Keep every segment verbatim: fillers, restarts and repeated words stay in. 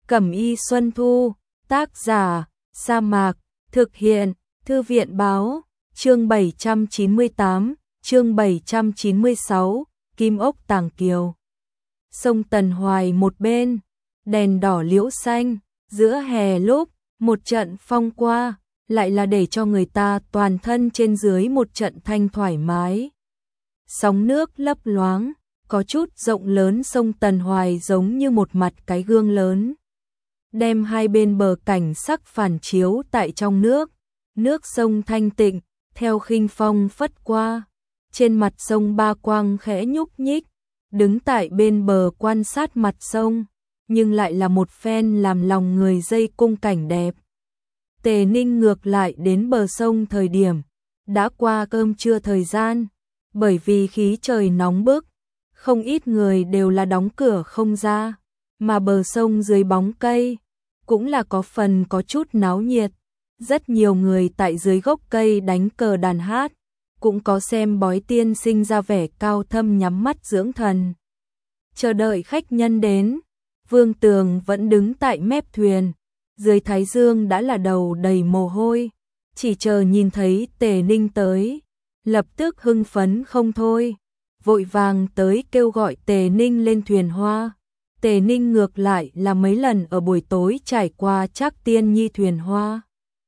Cẩm y Xuân Thu, tác giả, Sa Mạc, thực hiện, Thư viện báo, chương bảy trăm chín mươi tám, chương bảy trăm chín mươi sáu, Kim ốc Tàng Kiều. Sông Tần Hoài một bên, đèn đỏ liễu xanh, giữa hè lúc, một trận phong qua, lại là để cho người ta toàn thân trên dưới một trận thanh thoải mái. Sóng nước lấp loáng, có chút rộng lớn, sông Tần Hoài giống như một mặt cái gương lớn, đem hai bên bờ cảnh sắc phản chiếu tại trong nước. Nước sông thanh tịnh, theo khinh phong phất qua, trên mặt sông ba quang khẽ nhúc nhích, đứng tại bên bờ quan sát mặt sông, nhưng lại là một phen làm lòng người dây cung cảnh đẹp. Tề Ninh ngược lại đến bờ sông thời điểm đã qua cơm trưa thời gian, bởi vì khí trời nóng bức, không ít người đều là đóng cửa không ra, mà bờ sông dưới bóng cây cũng là có phần có chút náo nhiệt. Rất nhiều người tại dưới gốc cây đánh cờ đàn hát, cũng có xem bói tiên sinh ra vẻ cao thâm nhắm mắt dưỡng thần. Chờ đợi khách nhân đến, Vương Tường vẫn đứng tại mép thuyền, dưới thái dương đã là đầu đầy mồ hôi, chỉ chờ nhìn thấy Tề Ninh tới, lập tức hưng phấn không thôi, vội vàng tới kêu gọi Tề Ninh lên thuyền hoa. Tề Ninh ngược lại là mấy lần ở buổi tối trải qua Trác Tiên Nhi thuyền hoa.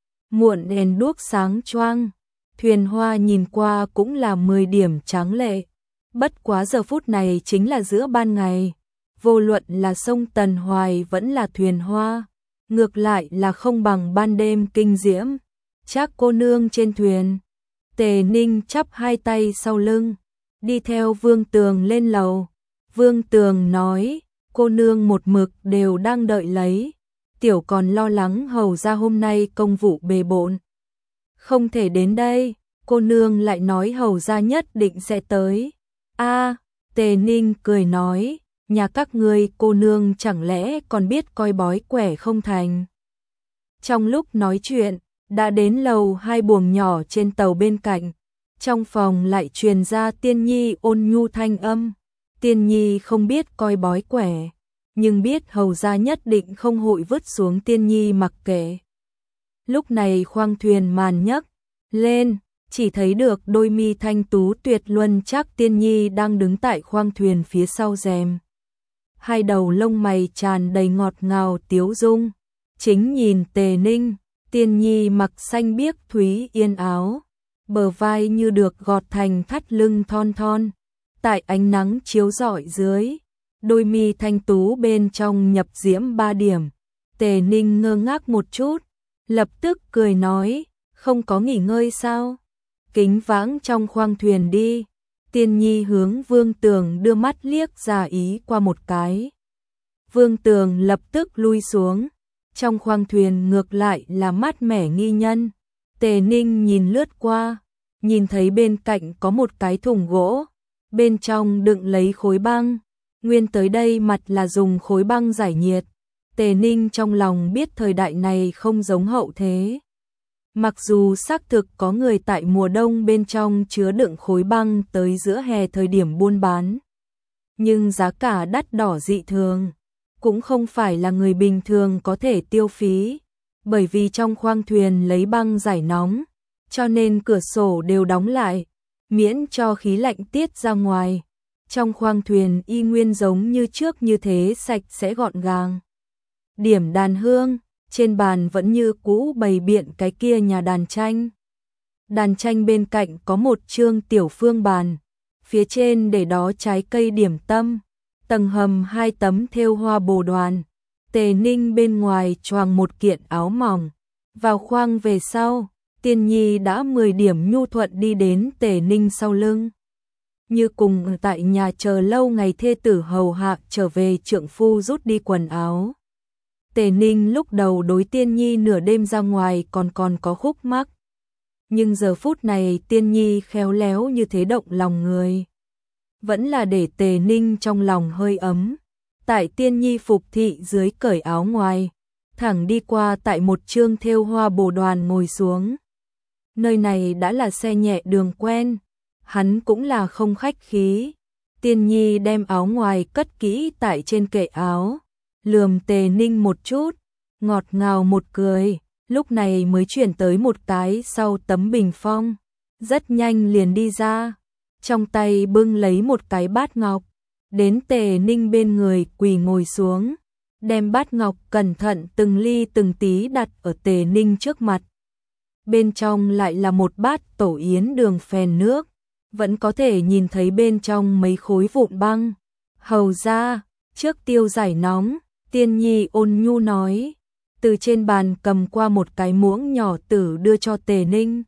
Muộn đèn đuốc sáng choang, thuyền hoa nhìn qua cũng là mười điểm tráng lệ. Bất quá giờ phút này chính là giữa ban ngày, vô luận là sông Tần Hoài vẫn là thuyền hoa, ngược lại là không bằng ban đêm kinh diễm. Trác cô nương trên thuyền, Tề Ninh chắp hai tay sau lưng, đi theo Vương Tường lên lầu. Vương Tường nói, cô nương một mực đều đang đợi lấy, tiểu còn lo lắng hầu ra hôm nay công vụ bề bộn, không thể đến đây, cô nương lại nói hầu ra nhất định sẽ tới. A, Tề Ninh cười nói, nhà các ngươi cô nương chẳng lẽ còn biết coi bói quẻ không thành. Trong lúc nói chuyện, đã đến lầu hai buồng nhỏ trên tàu bên cạnh, trong phòng lại truyền ra Tiên Nhi ôn nhu thanh âm. Tiên Nhi không biết coi bói quẻ, nhưng biết hầu ra nhất định không hội vứt xuống Tiên Nhi mặc kệ. Lúc này khoang thuyền màn nhấc lên, chỉ thấy được đôi mi thanh tú tuyệt luân Trác Tiên Nhi đang đứng tại khoang thuyền phía sau rèm. Hai đầu lông mày tràn đầy ngọt ngào tiếu dung, chính nhìn Tề Ninh. Tiên Nhi mặc xanh biếc thúy yên áo, bờ vai như được gọt thành thắt lưng thon thon, tại ánh nắng chiếu rọi dưới, đôi mi thanh tú bên trong nhập diễm ba điểm. Tề Ninh ngơ ngác một chút, lập tức cười nói, không có nghỉ ngơi sao? Kính vãng trong khoang thuyền đi. Tiên Nhi hướng Vương Tường đưa mắt liếc ra ý qua một cái. Vương Tường lập tức lui xuống, trong khoang thuyền ngược lại là mát mẻ nghi nhân. Tề Ninh nhìn lướt qua, nhìn thấy bên cạnh có một cái thùng gỗ, bên trong đựng lấy khối băng, nguyên tới đây mặt là dùng khối băng giải nhiệt. Tề Ninh trong lòng biết thời đại này không giống hậu thế. Mặc dù xác thực có người tại mùa đông bên trong chứa đựng khối băng tới giữa hè thời điểm buôn bán, nhưng giá cả đắt đỏ dị thường, cũng không phải là người bình thường có thể tiêu phí, bởi vì trong khoang thuyền lấy băng giải nóng, cho nên cửa sổ đều đóng lại, miễn cho khí lạnh tiết ra ngoài. Trong khoang thuyền y nguyên giống như trước như thế sạch sẽ gọn gàng. Điểm đàn hương, trên bàn vẫn như cũ bày biện cái kia nhà đàn tranh. Đàn tranh bên cạnh có một chương tiểu phương bàn, phía trên để đó trái cây điểm tâm, tầng hầm hai tấm thêu hoa bồ đoàn. Tề Ninh bên ngoài choàng một kiện áo mỏng, vào khoang về sau, Tiên Nhi đã mười điểm nhu thuận đi đến Tề Ninh sau lưng. Như cùng tại nhà chờ lâu ngày thê tử hầu hạ trở về trượng phu rút đi quần áo. Tề Ninh lúc đầu đối Tiên Nhi nửa đêm ra ngoài còn còn có khúc mắc, nhưng giờ phút này Tiên Nhi khéo léo như thế động lòng người, vẫn là để Tề Ninh trong lòng hơi ấm. Tại Tiên Nhi phục thị dưới cởi áo ngoài, thẳng đi qua tại một chương thêu hoa bồ đoàn ngồi xuống. Nơi này đã là xe nhẹ đường quen, hắn cũng là không khách khí. Tiên Nhi đem áo ngoài cất kỹ tại trên kệ áo, lườm Tề Ninh một chút, ngọt ngào một cười, lúc này mới chuyển tới một cái sau tấm bình phong, rất nhanh liền đi ra, trong tay bưng lấy một cái bát ngọc, đến Tề Ninh bên người quỳ ngồi xuống, đem bát ngọc cẩn thận từng ly từng tí đặt ở Tề Ninh trước mặt. Bên trong lại là một bát tổ yến đường phèn nước, vẫn có thể nhìn thấy bên trong mấy khối vụn băng. Hầu ra, trước tiêu giải nóng, Tiên Nhi ôn nhu nói, từ trên bàn cầm qua một cái muỗng nhỏ tử đưa cho Tề Ninh.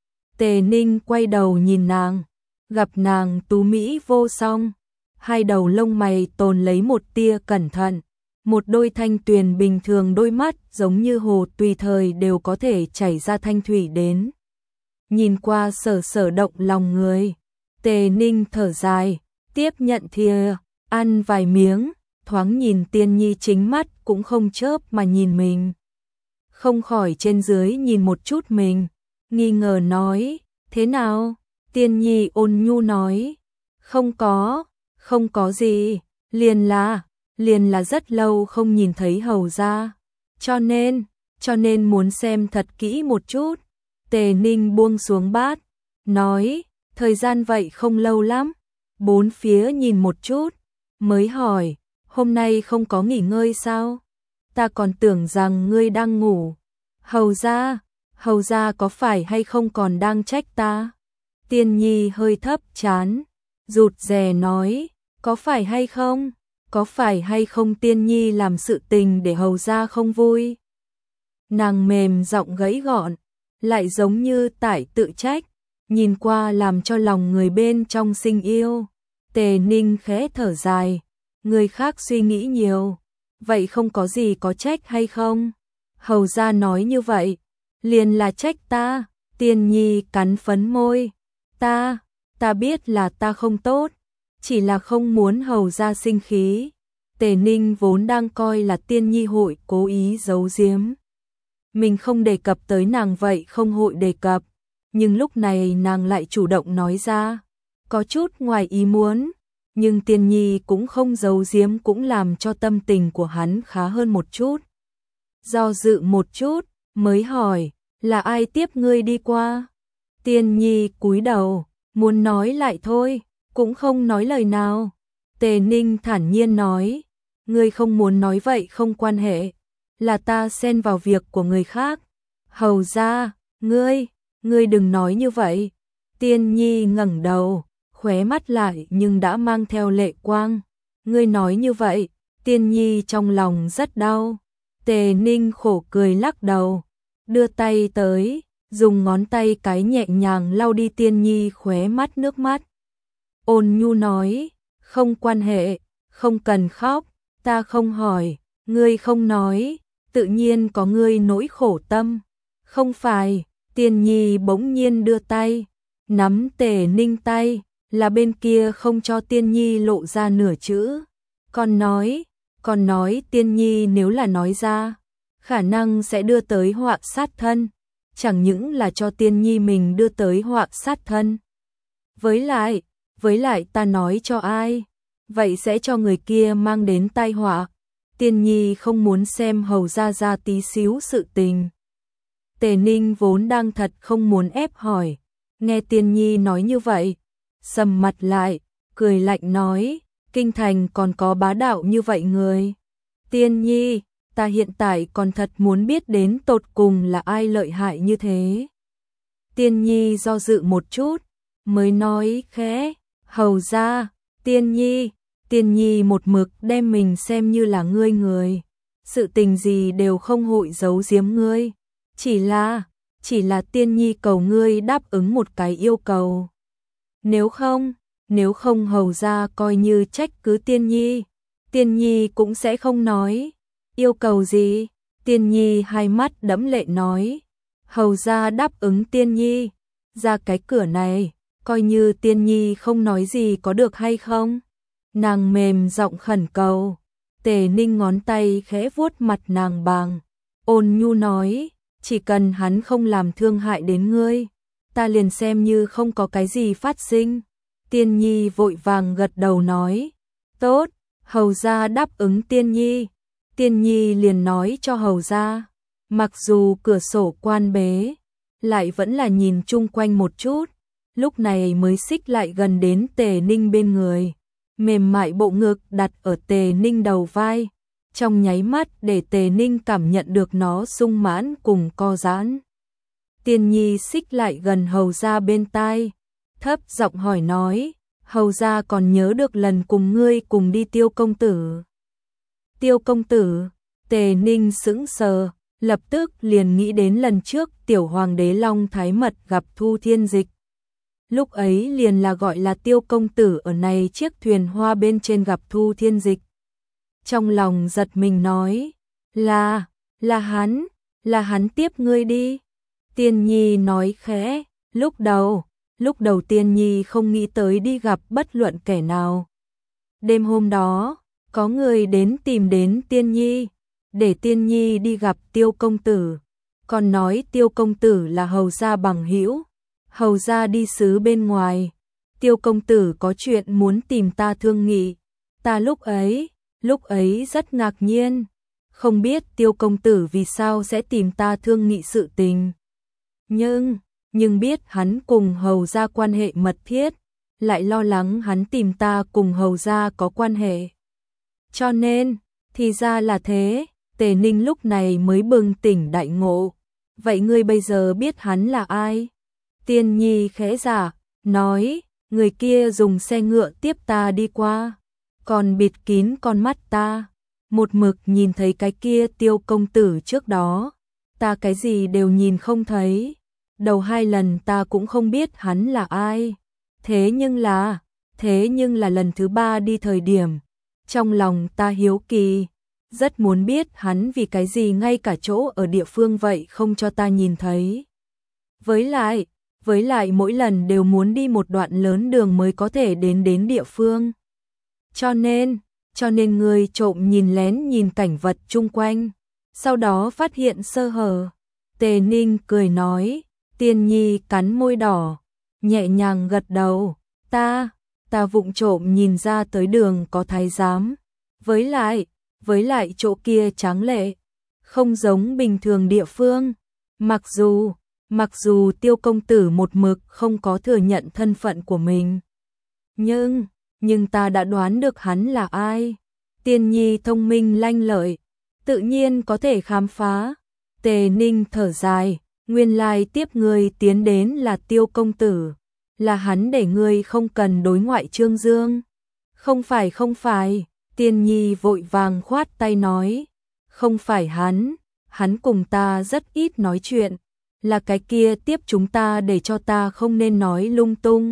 Tề Ninh quay đầu nhìn nàng, gặp nàng tú mỹ vô song, hai đầu lông mày tồn lấy một tia cẩn thận, một đôi thanh tuyền bình thường đôi mắt giống như hồ tùy thời đều có thể chảy ra thanh thủy đến. Nhìn qua sở sở động lòng người, Tề Ninh thở dài, tiếp nhận thìa, ăn vài miếng, thoáng nhìn Tiên Nhi chính mắt cũng không chớp mà nhìn mình. Không khỏi trên dưới nhìn một chút mình, nghi ngờ nói, thế nào? Tiên Nhi ôn nhu nói, không có, không có gì, liền là, liền là rất lâu không nhìn thấy hầu ra, cho nên, cho nên muốn xem thật kỹ một chút. Tề Ninh buông xuống bát, nói, thời gian vậy không lâu lắm, bốn phía nhìn một chút, mới hỏi, hôm nay không có nghỉ ngơi sao? Ta còn tưởng rằng ngươi đang ngủ. Hầu ra, hầu ra có phải hay không còn đang trách ta? Tiên Nhi hơi thấp chán, rụt rè nói, có phải hay không? Có phải hay không Tiên Nhi làm sự tình để hầu ra không vui? Nàng mềm giọng gãy gọn, lại giống như tại tự trách, nhìn qua làm cho lòng người bên trong sinh yêu. Tề Ninh khẽ thở dài, người khác suy nghĩ nhiều, vậy không có gì có trách hay không? Hầu ra nói như vậy, liền là trách ta. Tiên Nhi cắn phấn môi, ta, ta biết là ta không tốt, chỉ là không muốn hầu ra sinh khí. Tề Ninh vốn đang coi là Tiên Nhi hội cố ý giấu giếm, mình không đề cập tới nàng vậy không hội đề cập, nhưng lúc này nàng lại chủ động nói ra, có chút ngoài ý muốn, nhưng Tiên Nhi cũng không giấu giếm cũng làm cho tâm tình của hắn khá hơn một chút. Do dự một chút, mới hỏi, là ai tiếp ngươi đi qua? Tiên Nhi cúi đầu, muốn nói lại thôi, cũng không nói lời nào. Tề Ninh thản nhiên nói, ngươi không muốn nói vậy không quan hệ, là ta xen vào việc của người khác. Hầu ra, ngươi, ngươi đừng nói như vậy. Tiên Nhi ngẩng đầu, khóe mắt lại nhưng đã mang theo lệ quang. Ngươi nói như vậy, Tiên Nhi trong lòng rất đau. Tề Ninh khổ cười lắc đầu, đưa tay tới, dùng ngón tay cái nhẹ nhàng lau đi Tiên Nhi khóe mắt nước mắt. Ôn nhu nói, không quan hệ, không cần khóc, ta không hỏi, ngươi không nói, tự nhiên có ngươi nỗi khổ tâm. Không phải, Tiên Nhi bỗng nhiên đưa tay, nắm Tề Ninh tay, là bên kia không cho Tiên Nhi lộ ra nửa chữ. Còn nói, còn nói Tiên Nhi nếu là nói ra, khả năng sẽ đưa tới họa sát thân, chẳng những là cho Tiên Nhi mình đưa tới họa sát thân. Với lại, với lại ta nói cho ai, vậy sẽ cho người kia mang đến tai họa. Tiên Nhi không muốn xem hầu ra ra tí xíu sự tình. Tề Ninh vốn đang thật không muốn ép hỏi, nghe Tiên Nhi nói như vậy, sầm mặt lại, cười lạnh nói, kinh thành còn có bá đạo như vậy người. Tiên Nhi, ta hiện tại còn thật muốn biết đến tột cùng là ai lợi hại như thế. Tiên Nhi do dự một chút, mới nói khẽ, hầu ra, Tiên Nhi, Tiên Nhi một mực đem mình xem như là ngươi người, sự tình gì đều không hội giấu giếm ngươi, chỉ là, chỉ là Tiên Nhi cầu ngươi đáp ứng một cái yêu cầu. Nếu không, nếu không hầu ra coi như trách cứ Tiên Nhi, Tiên Nhi cũng sẽ không nói. Yêu cầu gì? Tiên Nhi hai mắt đẫm lệ nói, hầu ra đáp ứng Tiên Nhi, ra cái cửa này, coi như Tiên Nhi không nói gì có được hay không? Nàng mềm giọng khẩn cầu. Tề Ninh ngón tay khẽ vuốt mặt nàng bằng, ôn nhu nói, chỉ cần hắn không làm thương hại đến ngươi, ta liền xem như không có cái gì phát sinh. Tiên Nhi vội vàng gật đầu nói, tốt, hầu ra đáp ứng Tiên Nhi. Tiên Nhi liền nói cho hầu ra, mặc dù cửa sổ quan bế, lại vẫn là nhìn chung quanh một chút, lúc này mới xích lại gần đến Tề Ninh bên người, mềm mại bộ ngực đặt ở Tề Ninh đầu vai, trong nháy mắt để Tề Ninh cảm nhận được nó sung mãn cùng co giãn. Tiên Nhi xích lại gần hầu ra bên tai, thấp giọng hỏi nói, hầu ra còn nhớ được lần cùng ngươi cùng đi Tiêu công tử. Tiêu công tử, Tề Ninh sững sờ, lập tức liền nghĩ đến lần trước tiểu hoàng đế Long Thái Mật gặp Thu Thiên Dịch. Lúc ấy liền là gọi là Tiêu công tử ở này chiếc thuyền hoa bên trên gặp Thu Thiên Dịch. Trong lòng giật mình nói, là, là hắn, là hắn tiếp ngươi đi. Tiên Nhi nói khẽ, lúc đầu, lúc đầu Tiên Nhi không nghĩ tới đi gặp bất luận kẻ nào. Đêm hôm đó, có người đến tìm đến Tiên Nhi, để Tiên Nhi đi gặp Tiêu công tử, còn nói Tiêu công tử là hầu gia bằng hữu, hầu gia đi xứ bên ngoài, Tiêu công tử có chuyện muốn tìm ta thương nghị. Ta lúc ấy, lúc ấy rất ngạc nhiên, không biết Tiêu công tử vì sao sẽ tìm ta thương nghị sự tình. Nhưng, nhưng biết hắn cùng hầu gia quan hệ mật thiết, lại lo lắng hắn tìm ta cùng hầu gia có quan hệ. Cho nên, thì ra là thế, Tề Ninh lúc này mới bừng tỉnh đại ngộ. Vậy ngươi bây giờ biết hắn là ai? Tiên Nhi khẽ giả, nói, người kia dùng xe ngựa tiếp ta đi qua, còn bịt kín con mắt ta, một mực nhìn thấy cái kia Tiêu công tử trước đó, ta cái gì đều nhìn không thấy. Đầu hai lần ta cũng không biết hắn là ai. Thế nhưng là, thế nhưng là lần thứ ba đi thời điểm, trong lòng ta hiếu kỳ, rất muốn biết hắn vì cái gì ngay cả chỗ ở địa phương vậy không cho ta nhìn thấy. Với lại, với lại mỗi lần đều muốn đi một đoạn lớn đường mới có thể đến đến địa phương. Cho nên, cho nên người trộm nhìn lén nhìn cảnh vật chung quanh, sau đó phát hiện sơ hở. Tề Ninh cười nói, Tiên Nhi cắn môi đỏ, nhẹ nhàng gật đầu, ta, ta vụng trộm nhìn ra tới đường có thái giám. Với lại, với lại chỗ kia tráng lệ, không giống bình thường địa phương. Mặc dù, mặc dù Tiêu công tử một mực không có thừa nhận thân phận của mình. Nhưng, nhưng ta đã đoán được hắn là ai. Tiên Nhi thông minh lanh lợi, tự nhiên có thể khám phá. Tề Ninh thở dài, nguyên lai tiếp ngươi tiến đến là Tiêu công tử, là hắn để ngươi không cần đối ngoại trương dương. Không phải không phải, Tiên Nhi vội vàng khoát tay nói, không phải hắn, hắn cùng ta rất ít nói chuyện, là cái kia tiếp chúng ta để cho ta không nên nói lung tung.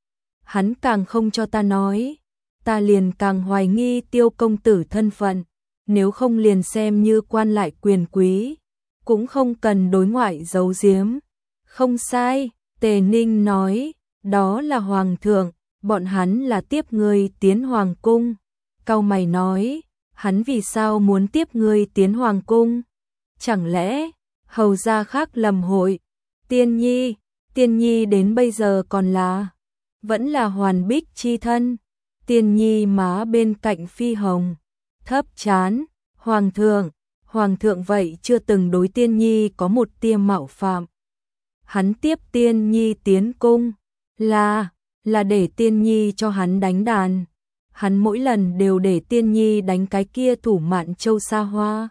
Hắn càng không cho ta nói, ta liền càng hoài nghi Tiêu công tử thân phận, nếu không liền xem như quan lại quyền quý, cũng không cần đối ngoại giấu giếm. Không sai, Tề Ninh nói, đó là hoàng thượng, bọn hắn là tiếp ngươi tiến hoàng cung. Cau mày nói, hắn vì sao muốn tiếp ngươi tiến hoàng cung? Chẳng lẽ, hầu gia khác lầm hội? Tiên Nhi, Tiên Nhi đến bây giờ còn là, vẫn là hoàn bích chi thân. Tiên Nhi má bên cạnh phi hồng, thấp chán, hoàng thượng, hoàng thượng vậy chưa từng đối Tiên Nhi có một tia mạo phạm. Hắn tiếp Tiên Nhi tiến cung, là, là để Tiên Nhi cho hắn đánh đàn. Hắn mỗi lần đều để Tiên Nhi đánh cái kia thủ Mạn Châu xa hoa.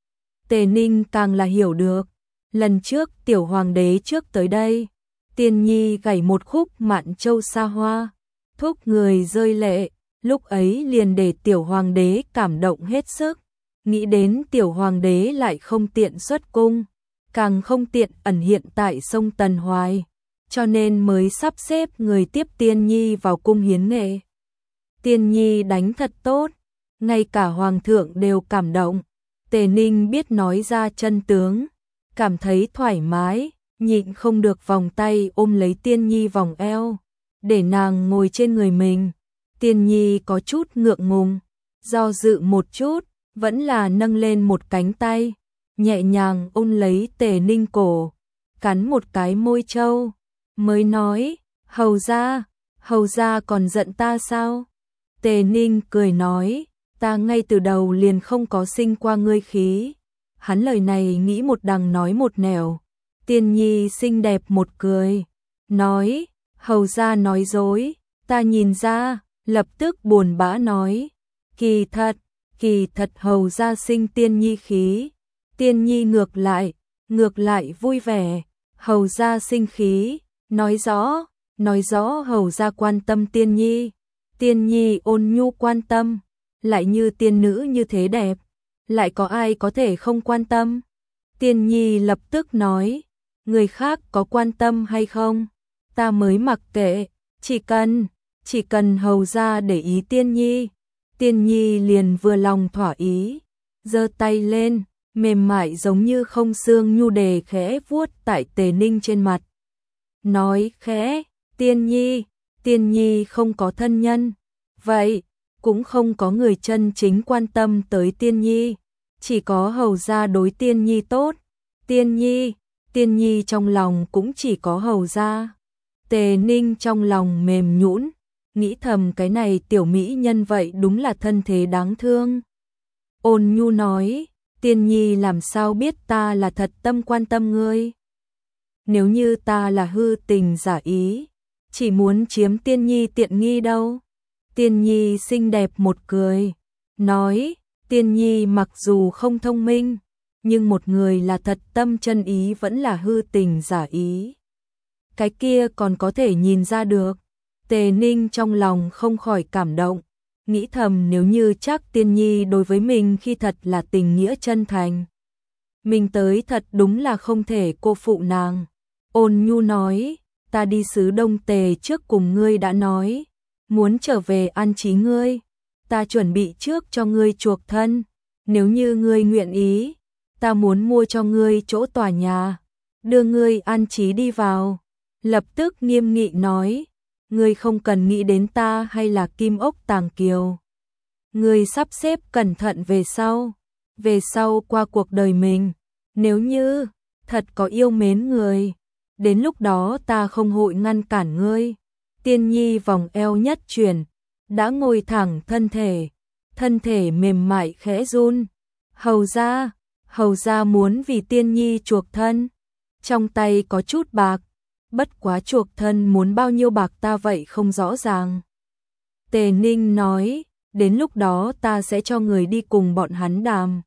Tề Ninh càng là hiểu được, lần trước tiểu hoàng đế trước tới đây, Tiên Nhi gảy một khúc Mạn Châu xa hoa, thúc người rơi lệ, lúc ấy liền để tiểu hoàng đế cảm động hết sức, nghĩ đến tiểu hoàng đế lại không tiện xuất cung, càng không tiện ẩn hiện tại sông Tần Hoài, cho nên mới sắp xếp người tiếp Tiên Nhi vào cung hiến nghệ. Tiên Nhi đánh thật tốt, ngay cả hoàng thượng đều cảm động. Tề Ninh biết nói ra chân tướng, cảm thấy thoải mái, nhịn không được vòng tay ôm lấy Tiên Nhi vòng eo, để nàng ngồi trên người mình. Tiên Nhi có chút ngượng ngùng, do dự một chút, vẫn là nâng lên một cánh tay, nhẹ nhàng ôm lấy Tề Ninh cổ, cắn một cái môi trâu, mới nói, hầu gia, hầu gia còn giận ta sao? Tề Ninh cười nói, ta ngay từ đầu liền không có sinh qua ngươi khí. Hắn lời này nghĩ một đằng nói một nẻo. Tiên nhi xinh đẹp một cười, nói, hầu ra nói dối, ta nhìn ra, lập tức buồn bã nói, kỳ thật, kỳ thật hầu ra sinh tiên nhi khí. Tiên nhi ngược lại, ngược lại vui vẻ, hầu ra sinh khí, nói rõ, nói rõ hầu ra quan tâm tiên nhi. Tiên nhi ôn nhu quan tâm, lại như tiên nữ như thế đẹp, lại có ai có thể không quan tâm? Tiên nhi lập tức nói, người khác có quan tâm hay không, ta mới mặc kệ, chỉ cần, chỉ cần hầu ra để ý tiên nhi. Tiên nhi liền vừa lòng thỏa ý, giơ tay lên, mềm mại giống như không xương nhu đề khẽ vuốt tại Tề Ninh trên mặt. Nói khẽ, tiên nhi, tiên nhi không có thân nhân, vậy cũng không có người chân chính quan tâm tới tiên nhi, chỉ có hầu gia đối tiên nhi tốt. Tiên nhi, tiên nhi trong lòng cũng chỉ có hầu gia. Tề Ninh trong lòng mềm nhũn, nghĩ thầm cái này tiểu mỹ nhân vậy đúng là thân thế đáng thương. Ôn nhu nói, tiên nhi làm sao biết ta là thật tâm quan tâm ngươi? Nếu như ta là hư tình giả ý, chỉ muốn chiếm tiên nhi tiện nghi đâu. Tiên nhi xinh đẹp một cười, nói, tiên nhi mặc dù không thông minh, nhưng một người là thật tâm chân ý vẫn là hư tình giả ý. Cái kia còn có thể nhìn ra được. Tề Ninh trong lòng không khỏi cảm động, nghĩ thầm nếu như chắc tiên nhi đối với mình khi thật là tình nghĩa chân thành, mình tới thật đúng là không thể cô phụ nàng. Ôn nhu nói, ta đi xứ Đông Tề trước cùng ngươi đã nói, muốn trở về an trí ngươi, ta chuẩn bị trước cho ngươi chuộc thân, nếu như ngươi nguyện ý, ta muốn mua cho ngươi chỗ tòa nhà, đưa ngươi an trí đi vào. Lập tức nghiêm nghị nói, ngươi không cần nghĩ đến ta hay là Kim Ốc Tàng Kiều. Ngươi sắp xếp cẩn thận về sau, về sau qua cuộc đời mình, nếu như thật có yêu mến người, đến lúc đó ta không hội ngăn cản ngươi. Tiên nhi vòng eo nhất chuyển, đã ngồi thẳng thân thể, thân thể mềm mại khẽ run. Hầu ra, hầu ra muốn vì tiên nhi chuộc thân, trong tay có chút bạc, bất quá chuộc thân muốn bao nhiêu bạc ta vậy không rõ ràng. Tề Ninh nói, đến lúc đó ta sẽ cho người đi cùng bọn hắn đàm,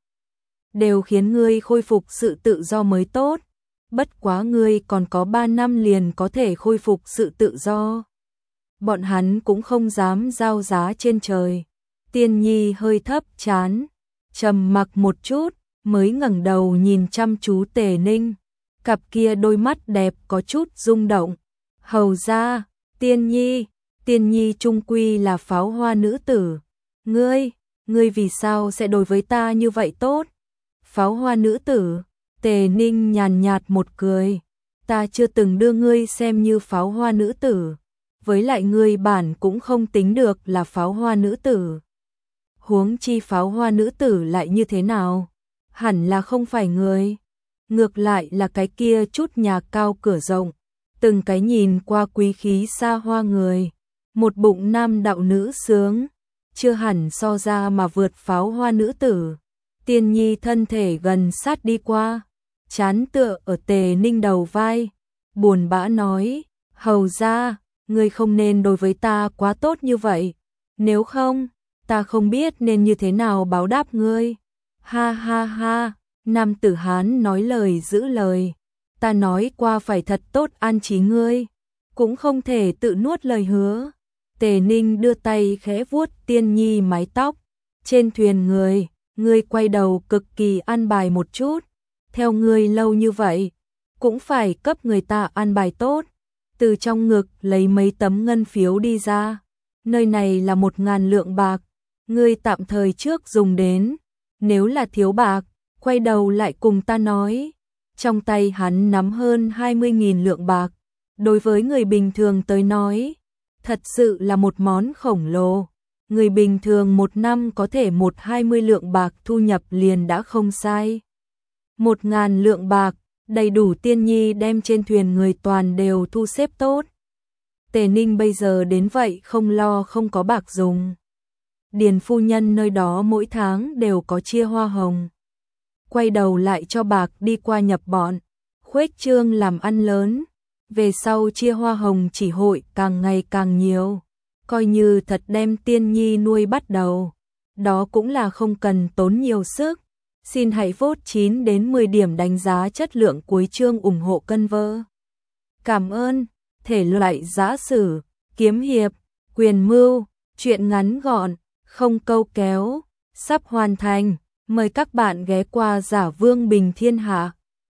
đều khiến ngươi khôi phục sự tự do mới tốt, bất quá ngươi còn có ba năm liền có thể khôi phục sự tự do. Bọn hắn cũng không dám giao giá trên trời. Tiên nhi hơi thấp chán, trầm mặc một chút, mới ngẩng đầu nhìn chăm chú Tề Ninh, cặp kia đôi mắt đẹp có chút rung động. Hầu ra, tiên nhi, tiên nhi trung quy là pháo hoa nữ tử, ngươi, ngươi vì sao sẽ đối với ta như vậy tốt? Pháo hoa nữ tử, Tề Ninh nhàn nhạt một cười, ta chưa từng đưa ngươi xem như pháo hoa nữ tử, với lại ngươi bản cũng không tính được là pháo hoa nữ tử. Huống chi pháo hoa nữ tử lại như thế nào? Hẳn là không phải người. Ngược lại là cái kia chút nhà cao cửa rộng, từng cái nhìn qua quý khí xa hoa người, một bụng nam đạo nữ sướng, chưa hẳn so ra mà vượt pháo hoa nữ tử. Tiên nhi thân thể gần sát đi qua, chán tựa ở Tề Ninh đầu vai, buồn bã nói, hầu ra, ngươi không nên đối với ta quá tốt như vậy, nếu không, ta không biết nên như thế nào báo đáp ngươi. Ha ha ha, nam tử Hán nói lời giữ lời, ta nói qua phải thật tốt an trí ngươi, cũng không thể tự nuốt lời hứa. Tề Ninh đưa tay khẽ vuốt tiên nhi mái tóc, trên thuyền người, ngươi quay đầu cực kỳ an bài một chút, theo ngươi lâu như vậy, cũng phải cấp người ta an bài tốt. Từ trong ngực lấy mấy tấm ngân phiếu đi ra, nơi này là một ngàn lượng bạc, ngươi tạm thời trước dùng đến, nếu là thiếu bạc, quay đầu lại cùng ta nói. Trong tay hắn nắm hơn hai mươi nghìn lượng bạc, đối với người bình thường tới nói, thật sự là một món khổng lồ. Người bình thường một năm có thể một hai mươi lượng bạc thu nhập liền đã không sai. Một ngàn lượng bạc, đầy đủ tiên nhi đem trên thuyền người toàn đều thu xếp tốt. Tề Ninh bây giờ đến vậy không lo không có bạc dùng. Điền phu nhân nơi đó mỗi tháng đều có chia hoa hồng. Quay đầu lại cho bạc đi qua nhập bọn, khuếch trương làm ăn lớn. Về sau chia hoa hồng chỉ hội càng ngày càng nhiều, coi như thật đem Tiên Nhi nuôi bắt đầu. Đó cũng là không cần tốn nhiều sức. Xin hãy vote chín đến mười điểm đánh giá chất lượng cuối chương ủng hộ cân vơ. Cảm ơn. Thể loại giã sử, kiếm hiệp, quyền mưu, truyện ngắn gọn, không câu kéo, sắp hoàn thành. Mời các bạn ghé qua Giả Vương Bình Thiên Hạ.